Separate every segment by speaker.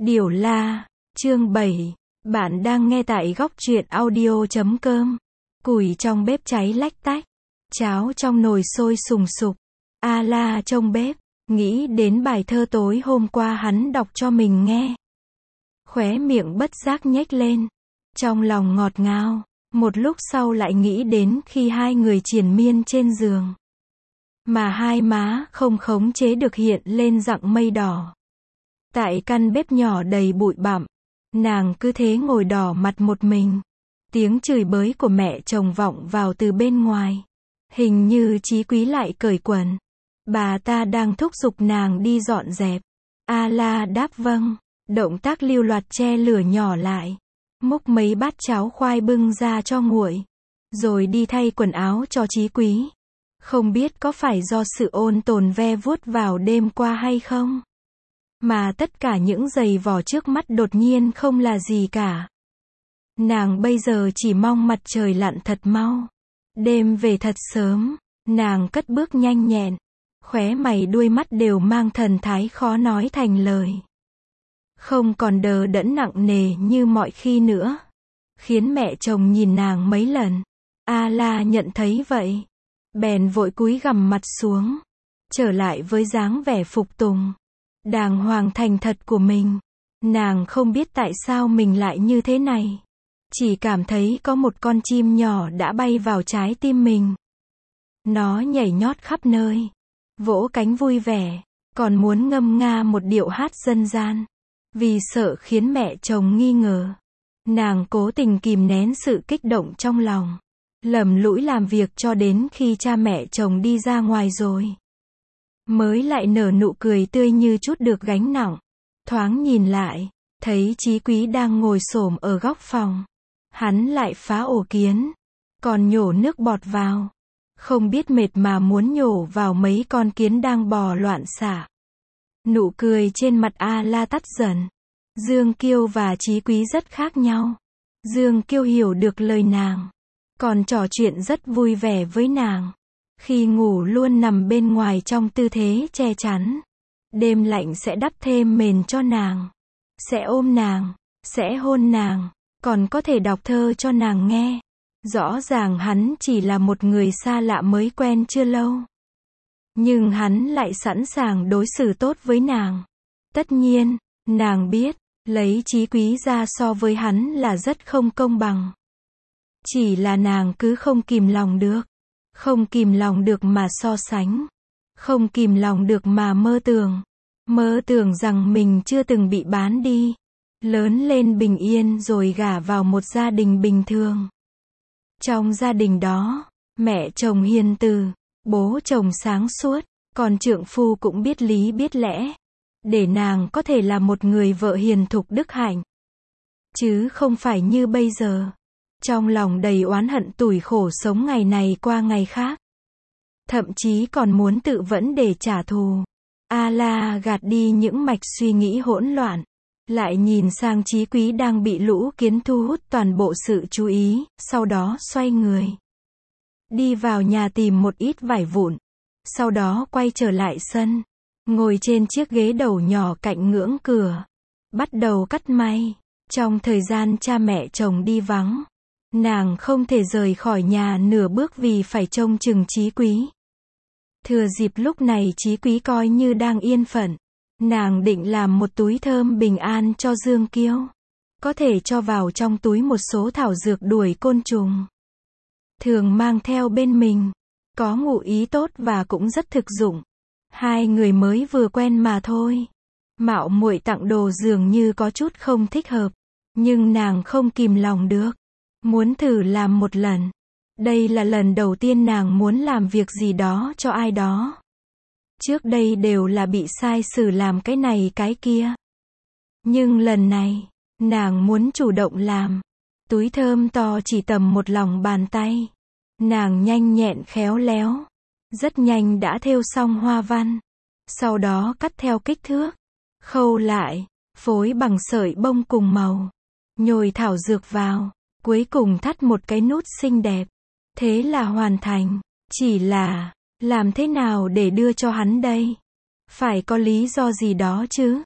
Speaker 1: Điểu La, chương 7. Bạn đang nghe tại góc truyện audio.com. Củi trong bếp cháy lách tách. Cháo trong nồi sôi sùng sục. A La trong bếp, nghĩ đến bài thơ tối hôm qua hắn đọc cho mình nghe. Khóe miệng bất giác nhếch lên. Trong lòng ngọt ngào. Một lúc sau lại nghĩ đến khi hai người triền miên trên giường. Mà hai má không khống chế được hiện lên dặng mây đỏ. Tại căn bếp nhỏ đầy bụi bặm, nàng cứ thế ngồi đỏ mặt một mình. Tiếng chửi bới của mẹ chồng vọng vào từ bên ngoài. Hình như Chí Quý lại cởi quần. Bà ta đang thúc giục nàng đi dọn dẹp. A La đáp vâng, động tác lưu loạt che lửa nhỏ lại. Múc mấy bát cháo khoai bưng ra cho nguội. Rồi đi thay quần áo cho Chí Quý. Không biết có phải do sự ôn tồn ve vuốt vào đêm qua hay không? Mà tất cả những giày vò trước mắt đột nhiên không là gì cả. Nàng bây giờ chỉ mong mặt trời lặn thật mau. Đêm về thật sớm. Nàng cất bước nhanh nhẹn. Khóe mày đuôi mắt đều mang thần thái khó nói thành lời. Không còn đờ đẫn nặng nề như mọi khi nữa. Khiến mẹ chồng nhìn nàng mấy lần. A La nhận thấy vậy. Bèn vội cúi gằm mặt xuống. Trở lại với dáng vẻ phục tùng. Đàng hoàng thành thật của mình. Nàng không biết tại sao mình lại như thế này. Chỉ cảm thấy có một con chim nhỏ đã bay vào trái tim mình. Nó nhảy nhót khắp nơi. Vỗ cánh vui vẻ. Còn muốn ngâm nga một điệu hát dân gian. Vì sợ khiến mẹ chồng nghi ngờ. Nàng cố tình kìm nén sự kích động trong lòng. Lầm lũi làm việc cho đến khi cha mẹ chồng đi ra ngoài rồi. Mới lại nở nụ cười tươi như chút được gánh nặng. Thoáng nhìn lại, thấy Chí Quý đang ngồi xổm ở góc phòng. Hắn lại phá ổ kiến. Còn nhổ nước bọt vào. Không biết mệt mà muốn nhổ vào mấy con kiến đang bò loạn xạ. Nụ cười trên mặt A La tắt dần. Dương Kiêu và Chí Quý rất khác nhau. Dương Kiêu hiểu được lời nàng. Còn trò chuyện rất vui vẻ với nàng. Khi ngủ luôn nằm bên ngoài trong tư thế che chắn. Đêm lạnh sẽ đắp thêm mền cho nàng. Sẽ ôm nàng. Sẽ hôn nàng. Còn có thể đọc thơ cho nàng nghe. Rõ ràng hắn chỉ là một người xa lạ mới quen chưa lâu. Nhưng hắn lại sẵn sàng đối xử tốt với nàng. Tất nhiên, nàng biết, lấy Chí Quý ra so với hắn là rất không công bằng. Chỉ là nàng cứ không kìm lòng được. Không kìm lòng được mà so sánh. Không kìm lòng được mà mơ tưởng. Mơ tưởng rằng mình chưa từng bị bán đi. Lớn lên bình yên rồi gả vào một gia đình bình thường. Trong gia đình đó, mẹ chồng hiền từ, bố chồng sáng suốt, còn trượng phu cũng biết lý biết lẽ. Để nàng có thể là một người vợ hiền thục đức hạnh. Chứ không phải như bây giờ. Trong lòng đầy oán hận tủi khổ sống ngày này qua ngày khác. Thậm chí còn muốn tự vẫn để trả thù. A La gạt đi những mạch suy nghĩ hỗn loạn. Lại nhìn sang Chí Quý đang bị lũ kiến thu hút toàn bộ sự chú ý, sau đó xoay người. Đi vào nhà tìm một ít vải vụn. Sau đó quay trở lại sân. Ngồi trên chiếc ghế đầu nhỏ cạnh ngưỡng cửa. Bắt đầu cắt may. Trong thời gian cha mẹ chồng đi vắng. Nàng không thể rời khỏi nhà nửa bước vì phải trông chừng Chí Quý. Thừa dịp lúc này Chí Quý coi như đang yên phận. Nàng định làm một túi thơm bình an cho Dương Kiêu. Có thể cho vào trong túi một số thảo dược đuổi côn trùng. Thường mang theo bên mình. Có ngụ ý tốt và cũng rất thực dụng. Hai người mới vừa quen mà thôi. Mạo muội tặng đồ dường như có chút không thích hợp. Nhưng nàng không kìm lòng được. Muốn thử làm một lần. Đây là lần đầu tiên nàng muốn làm việc gì đó cho ai đó. Trước đây đều là bị sai xử làm cái này cái kia. Nhưng lần này, nàng muốn chủ động làm. Túi thơm to chỉ tầm một lòng bàn tay. Nàng nhanh nhẹn khéo léo. Rất nhanh đã thêu xong hoa văn. Sau đó cắt theo kích thước. Khâu lại. Phối bằng sợi bông cùng màu. Nhồi thảo dược vào. Cuối cùng thắt một cái nút xinh đẹp. Thế là hoàn thành. Chỉ là, làm thế nào để đưa cho hắn đây? Phải có lý do gì đó chứ?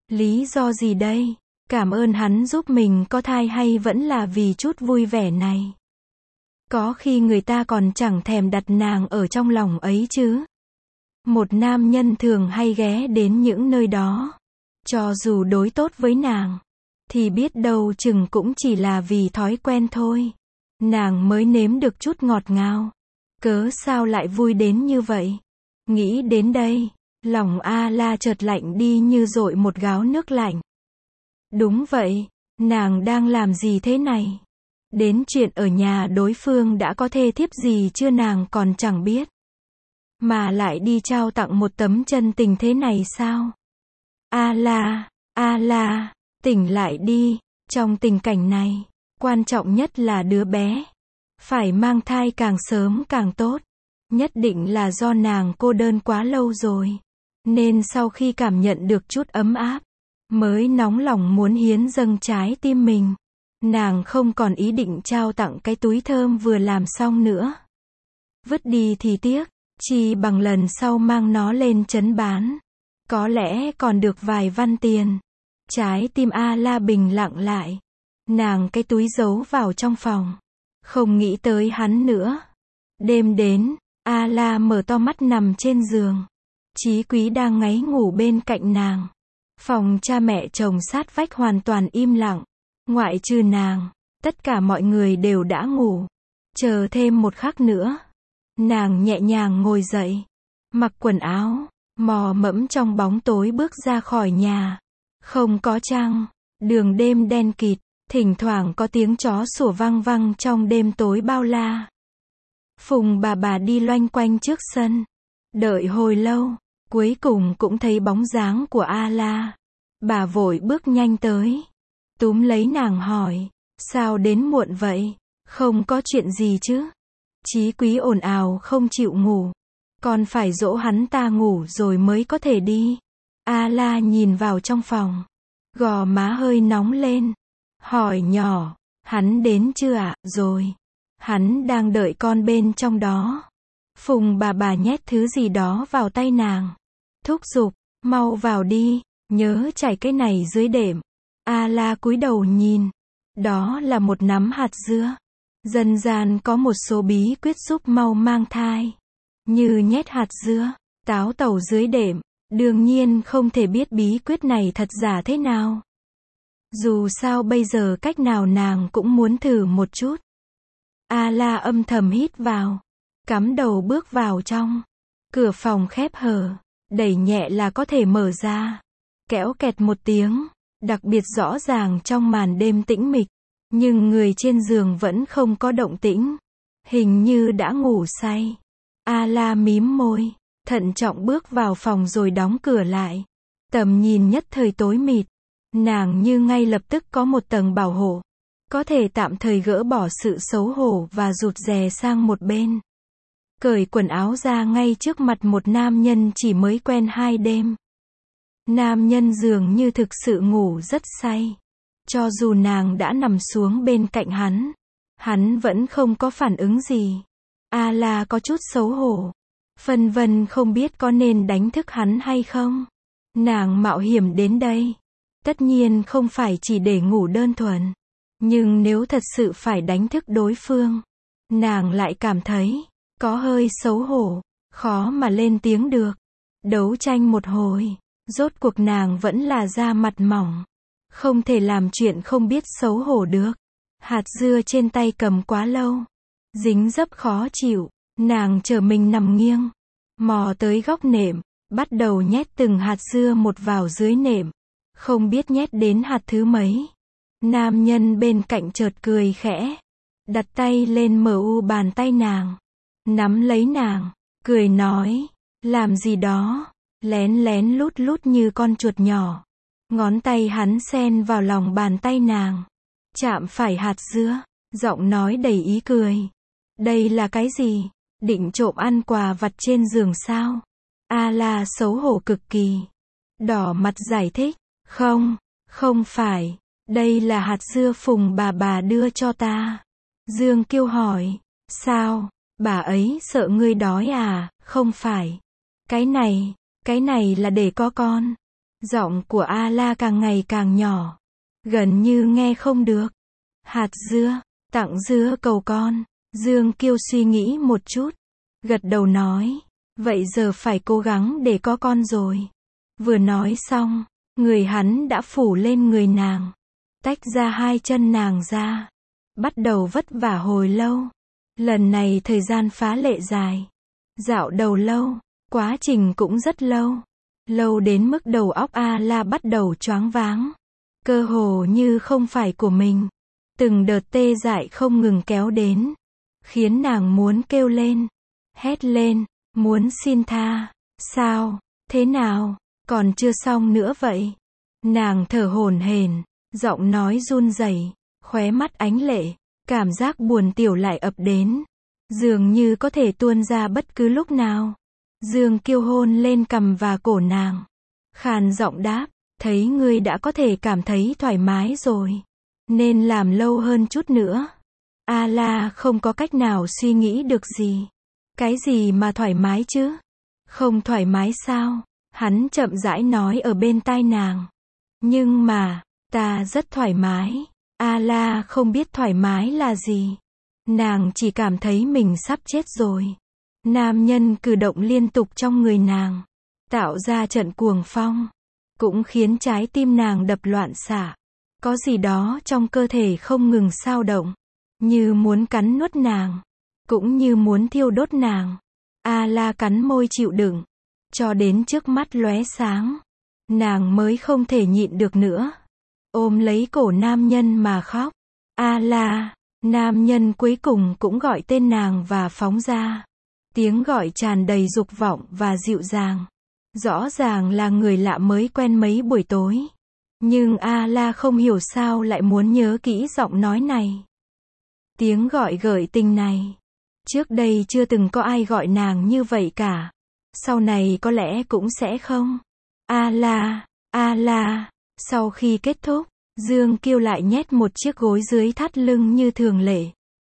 Speaker 1: Lý do gì đây? Cảm ơn hắn giúp mình có thai hay vẫn là vì chút vui vẻ này? Có khi người ta còn chẳng thèm đặt nàng ở trong lòng ấy chứ. Một nam nhân thường hay ghé đến những nơi đó. Cho dù đối tốt với nàng, thì biết đâu chừng cũng chỉ là vì thói quen thôi. Nàng mới nếm được chút ngọt ngào. Cớ sao lại vui đến như vậy? Nghĩ đến đây, lòng A-la chợt lạnh đi như dội một gáo nước lạnh. Đúng vậy, nàng đang làm gì thế này? Đến chuyện ở nhà đối phương đã có thê thiếp gì chưa nàng còn chẳng biết. Mà lại đi trao tặng một tấm chân tình thế này sao? A-la, tỉnh lại đi, trong tình cảnh này, quan trọng nhất là đứa bé. Phải mang thai càng sớm càng tốt. Nhất định là do nàng cô đơn quá lâu rồi. Nên sau khi cảm nhận được chút ấm áp, mới nóng lòng muốn hiến dâng trái tim mình. Nàng không còn ý định trao tặng cái túi thơm vừa làm xong nữa. Vứt đi thì tiếc, chi bằng lần sau mang nó lên trấn bán. Có lẽ còn được vài văn tiền. Trái tim A-la bình lặng lại. Nàng cái túi giấu vào trong phòng. Không nghĩ tới hắn nữa. Đêm đến, A-la mở to mắt nằm trên giường. Chí Quý đang ngáy ngủ bên cạnh nàng. Phòng cha mẹ chồng sát vách hoàn toàn im lặng. Ngoại trừ nàng, tất cả mọi người đều đã ngủ. Chờ thêm một khắc nữa. Nàng nhẹ nhàng ngồi dậy. Mặc quần áo, mò mẫm trong bóng tối bước ra khỏi nhà. Không có trăng, đường đêm đen kịt, thỉnh thoảng có tiếng chó sủa vang vang trong đêm tối bao la. Phùng bà đi loanh quanh trước sân. Đợi hồi lâu, cuối cùng cũng thấy bóng dáng của A-la. Bà vội bước nhanh tới. Túm lấy nàng hỏi, sao đến muộn vậy? Không có chuyện gì chứ? Chí Quý ồn ào không chịu ngủ. Còn phải dỗ hắn ta ngủ rồi mới có thể đi. A-la nhìn vào trong phòng. Gò má hơi nóng lên. Hỏi nhỏ, hắn đến chưa ạ? Rồi. Hắn đang đợi con bên trong đó. Phùng bà nhét thứ gì đó vào tay nàng. Thúc giục, mau vào đi, nhớ trải cái này dưới đệm. A-la cúi đầu nhìn. Đó là một nắm hạt dưa. Dân gian có một số bí quyết giúp mau mang thai. Như nhét hạt dưa, táo tẩu dưới đệm. Đương nhiên không thể biết bí quyết này thật giả thế nào. Dù sao bây giờ cách nào nàng cũng muốn thử một chút. A-la âm thầm hít vào. Cắm đầu bước vào trong. Cửa phòng khép hờ. Đẩy nhẹ là có thể mở ra. Kéo kẹt một tiếng. Đặc biệt rõ ràng trong màn đêm tĩnh mịch. Nhưng người trên giường vẫn không có động tĩnh. Hình như đã ngủ say. A-la mím môi. Thận trọng bước vào phòng rồi đóng cửa lại. Tầm nhìn nhất thời tối mịt. Nàng như ngay lập tức có một tầng bảo hộ. Có thể tạm thời gỡ bỏ sự xấu hổ và rụt rè sang một bên. Cởi quần áo ra ngay trước mặt một nam nhân chỉ mới quen 2 đêm. Nam nhân dường như thực sự ngủ rất say. Cho dù nàng đã nằm xuống bên cạnh hắn vẫn không có phản ứng gì. A-la có chút xấu hổ. Phân vân không biết có nên đánh thức hắn hay không. Nàng mạo hiểm đến đây. Tất nhiên không phải chỉ để ngủ đơn thuần. Nhưng nếu thật sự phải đánh thức đối phương, nàng lại cảm thấy có hơi xấu hổ, khó mà lên tiếng được. Đấu tranh một hồi, rốt cuộc nàng vẫn là da mặt mỏng. Không thể làm chuyện không biết xấu hổ được. Hạt dưa trên tay cầm quá lâu. Dính dấp khó chịu, nàng chờ mình nằm nghiêng. Mò tới góc nệm, bắt đầu nhét từng hạt dưa một vào dưới nệm. Không biết nhét đến hạt thứ mấy. Nam nhân bên cạnh chợt cười khẽ. Đặt tay lên mu bàn tay nàng. Nắm lấy nàng, cười nói. Làm gì đó. Lén lén lút lút như con chuột nhỏ. Ngón tay hắn xen vào lòng bàn tay nàng. Chạm phải hạt dưa. Giọng nói đầy ý cười. Đây là cái gì? Định trộm ăn quà vặt trên giường sao? A-la xấu hổ cực kỳ. Đỏ mặt giải thích. Không phải. Đây là hạt dưa Phùng bà đưa cho ta. Dương Kiêu hỏi. Sao? Bà ấy sợ ngươi đói à? Không phải. Cái này là để có con. Giọng của A-la càng ngày càng nhỏ, gần như nghe không được. Hạt dưa, tặng dưa cầu con. Dương Kiêu suy nghĩ một chút, gật đầu nói, vậy giờ phải cố gắng để có con rồi. Vừa nói xong, người hắn đã phủ lên người nàng, tách ra hai chân nàng ra, bắt đầu vất vả hồi lâu. Lần này thời gian phá lệ dài, dạo đầu lâu, quá trình cũng rất lâu. Lâu đến mức đầu óc A-la bắt đầu choáng váng, cơ hồ như không phải của mình. Từng đợt tê dại không ngừng kéo đến, khiến nàng muốn kêu lên, hét lên, muốn xin tha. Sao, thế nào, còn chưa xong nữa vậy? Nàng thở hổn hển, giọng nói run rẩy, khóe mắt ánh lệ, cảm giác buồn tiểu lại ập đến, dường như có thể tuôn ra bất cứ lúc nào. Dương Kiêu hôn lên cằm và cổ nàng, khàn giọng đáp, thấy ngươi đã có thể cảm thấy thoải mái rồi, nên làm lâu hơn chút nữa. A-la không có cách nào suy nghĩ được gì. Cái gì mà thoải mái chứ? Không thoải mái sao? Hắn chậm rãi nói ở bên tai nàng. Nhưng mà, ta rất thoải mái. A-la không biết thoải mái là gì. Nàng chỉ cảm thấy mình sắp chết rồi. Nam nhân cử động liên tục trong người nàng, tạo ra trận cuồng phong, cũng khiến trái tim nàng đập loạn xạ. Có gì đó trong cơ thể không ngừng xao động, như muốn cắn nuốt nàng, cũng như muốn thiêu đốt nàng. A-la cắn môi chịu đựng, cho đến trước mắt lóe sáng, nàng mới không thể nhịn được nữa, ôm lấy cổ nam nhân mà khóc. A-la, nam nhân cuối cùng cũng gọi tên nàng và phóng ra. Tiếng gọi tràn đầy dục vọng và dịu dàng. Rõ ràng là người lạ mới quen mấy buổi tối. Nhưng A-la không hiểu sao lại muốn nhớ kỹ giọng nói này. Tiếng gọi gợi tình này. Trước đây chưa từng có ai gọi nàng như vậy cả. Sau này có lẽ cũng sẽ không. A-la, A-la. Sau khi kết thúc, Dương Kiêu lại nhét một chiếc gối dưới thắt lưng như thường lệ.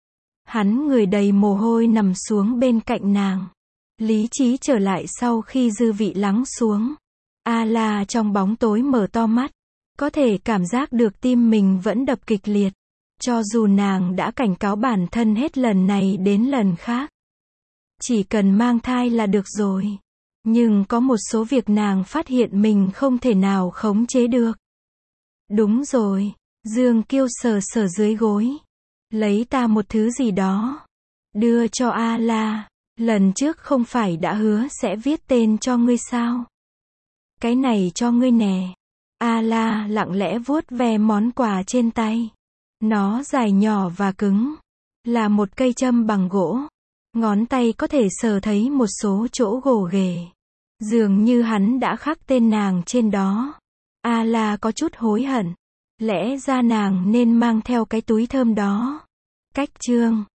Speaker 1: Hắn người đầy mồ hôi nằm xuống bên cạnh nàng. Lý trí trở lại sau khi dư vị lắng xuống. A-la trong bóng tối mở to mắt. Có thể cảm giác được tim mình vẫn đập kịch liệt. Cho dù nàng đã cảnh cáo bản thân hết lần này đến lần khác. Chỉ cần mang thai là được rồi. Nhưng có một số việc nàng phát hiện mình không thể nào khống chế được. Đúng rồi. Dương Kiêu sờ sờ dưới gối. Lấy ta một thứ gì đó. Đưa cho A-la. Lần trước không phải đã hứa sẽ viết tên cho ngươi sao? Cái này cho ngươi nè. A-la lặng lẽ vuốt ve món quà trên tay. Nó dài nhỏ và cứng. Là một cây châm bằng gỗ. Ngón tay có thể sờ thấy một số chỗ gồ ghề. Dường như hắn đã khắc tên nàng trên đó. A-la có chút hối hận. Lẽ ra nàng nên mang theo cái túi thơm đó. Cách chương